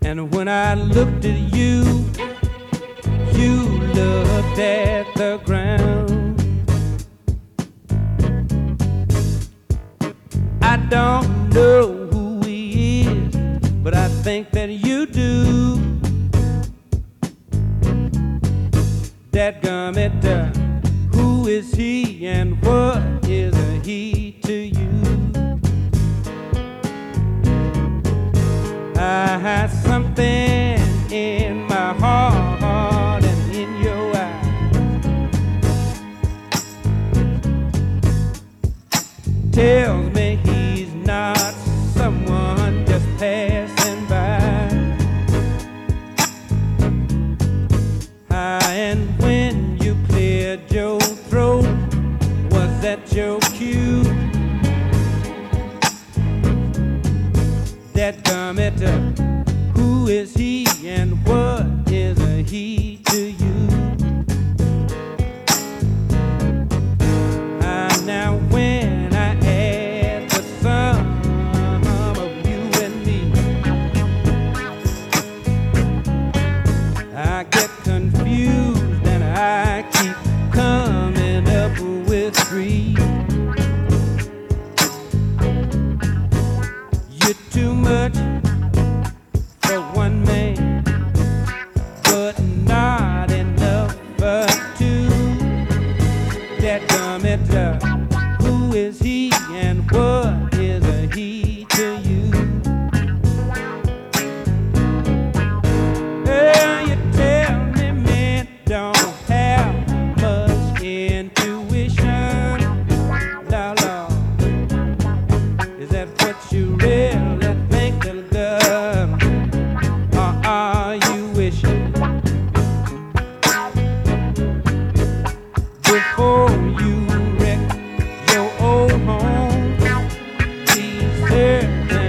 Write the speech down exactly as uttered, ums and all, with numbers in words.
And when I looked at you, you looked at the ground. I don't know who he is, but I think that you do. Dadgummit, uh, who is he and what is a he to you? I had something in my heart and in your eyes tells me he's not someone just passing by. Ah, and when you cleared your throat, was that your cue? Dadgummit, who is he and what is a he to you? Ah, now when I add the sum of you and me, I get confused and I keep coming up with three. You're too much for one man, but not enough for two. Dadgummit, uh, who is he and what is a he to you? Well, you tell me men don't have much intuition. La la, is that what you really think, little girl? Or are you wishing before you wreck your old home? Be certain